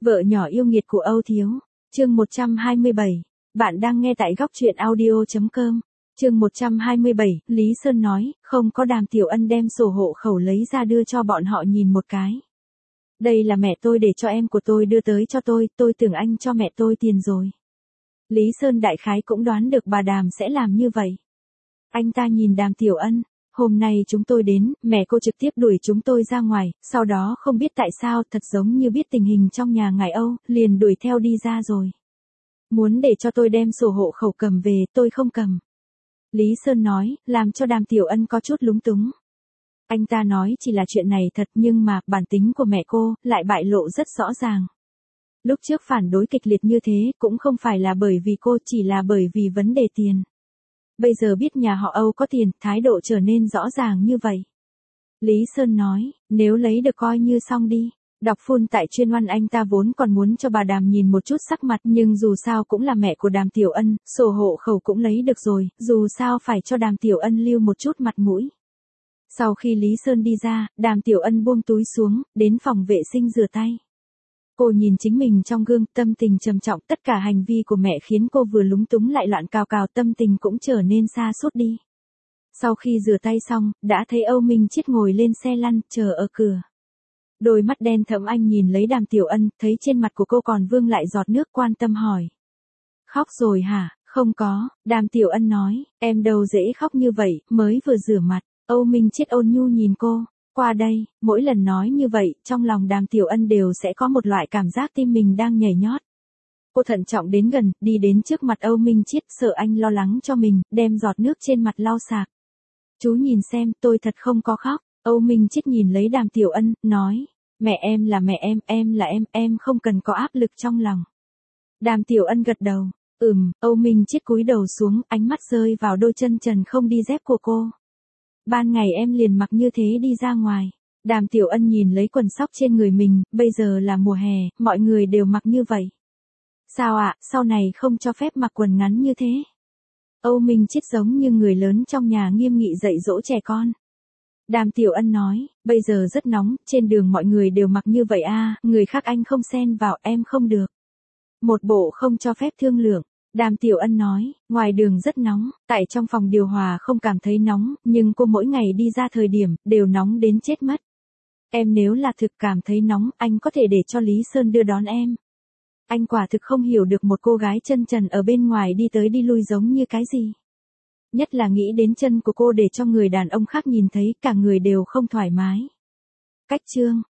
Vợ nhỏ yêu nghiệt của Âu Thiếu, chương 127. Bạn đang nghe tại góc truyện audio.com. Chương 127, Lý Sơn nói, không có. Đàm Tiểu Ân đem sổ hộ khẩu lấy ra đưa cho bọn họ nhìn một cái. Đây là mẹ tôi để cho em của tôi đưa tới cho tôi tưởng anh cho mẹ tôi tiền rồi. Lý Sơn đại khái cũng đoán được bà Đàm sẽ làm như vậy. Anh ta nhìn Đàm Tiểu Ân, hôm nay chúng tôi đến, mẹ cô trực tiếp đuổi chúng tôi ra ngoài, sau đó không biết tại sao, thật giống như biết tình hình trong nhà ngài Âu, liền đuổi theo đi ra rồi. Muốn để cho tôi đem sổ hộ khẩu cầm về, tôi không cầm. Lý Sơn nói, làm cho Đàm Tiểu Ân có chút lúng túng. Anh ta nói chỉ là chuyện này thật, nhưng mà bản tính của mẹ cô lại bại lộ rất rõ ràng. Lúc trước phản đối kịch liệt như thế cũng không phải là bởi vì cô, chỉ là bởi vì vấn đề tiền. Bây giờ biết nhà họ Âu có tiền, thái độ trở nên rõ ràng như vậy. Lý Sơn nói, nếu lấy được coi như xong đi. Đọc phun tại chuyên văn, anh ta vốn còn muốn cho bà Đàm nhìn một chút sắc mặt, nhưng dù sao cũng là mẹ của Đàm Tiểu Ân, sổ hộ khẩu cũng lấy được rồi, dù sao phải cho Đàm Tiểu Ân lưu một chút mặt mũi. Sau khi Lý Sơn đi ra, Đàm Tiểu Ân buông túi xuống, đến phòng vệ sinh rửa tay. Cô nhìn chính mình trong gương, tâm tình trầm trọng, tất cả hành vi của mẹ khiến cô vừa lúng túng lại loạn cào cào, tâm tình cũng trở nên sa sút đi. Sau khi rửa tay xong, đã thấy Âu Minh Chiết ngồi lên xe lăn, chờ ở cửa. Đôi mắt đen thẫm anh nhìn lấy Đàm Tiểu Ân, thấy trên mặt của cô còn vương lại giọt nước, quan tâm hỏi. Khóc rồi hả? Không có, Đàm Tiểu Ân nói, em đâu dễ khóc như vậy, mới vừa rửa mặt. Âu Minh Chiết ôn nhu nhìn cô. Qua đây, mỗi lần nói như vậy, trong lòng Đàm Tiểu Ân đều sẽ có một loại cảm giác tim mình đang nhảy nhót. Cô thận trọng đến gần, đi đến trước mặt Âu Minh Chiết, sợ anh lo lắng cho mình, đem giọt nước trên mặt lau sạch. Chú nhìn xem, tôi thật không có khóc. Âu Minh Chiết nhìn lấy Đàm Tiểu Ân, nói, mẹ em là mẹ em là em không cần có áp lực trong lòng. Đàm Tiểu Ân gật đầu, Âu Minh Chiết cúi đầu xuống, ánh mắt rơi vào đôi chân trần không đi dép của cô. Ban ngày em liền mặc như thế đi ra ngoài. Đàm Tiểu Ân nhìn lấy quần sóc trên người mình, bây giờ là mùa hè, mọi người đều mặc như vậy. Sao ạ, sau này không cho phép mặc quần ngắn như thế? Âu Minh Chiết giống như người lớn trong nhà nghiêm nghị dạy dỗ trẻ con. Đàm Tiểu Ân nói, bây giờ rất nóng, trên đường mọi người đều mặc như vậy à, người khác anh không xen vào, em không được. Một bộ không cho phép thương lượng. Đàm Tiểu Ân nói, ngoài đường rất nóng, tại trong phòng điều hòa không cảm thấy nóng, nhưng cô mỗi ngày đi ra thời điểm, đều nóng đến chết mất. Em nếu là thực cảm thấy nóng, anh có thể để cho Lý Sơn đưa đón em. Anh quả thực không hiểu được một cô gái chân trần ở bên ngoài đi tới đi lui giống như cái gì. Nhất là nghĩ đến chân của cô để cho người đàn ông khác nhìn thấy, cả người đều không thoải mái. Cách chương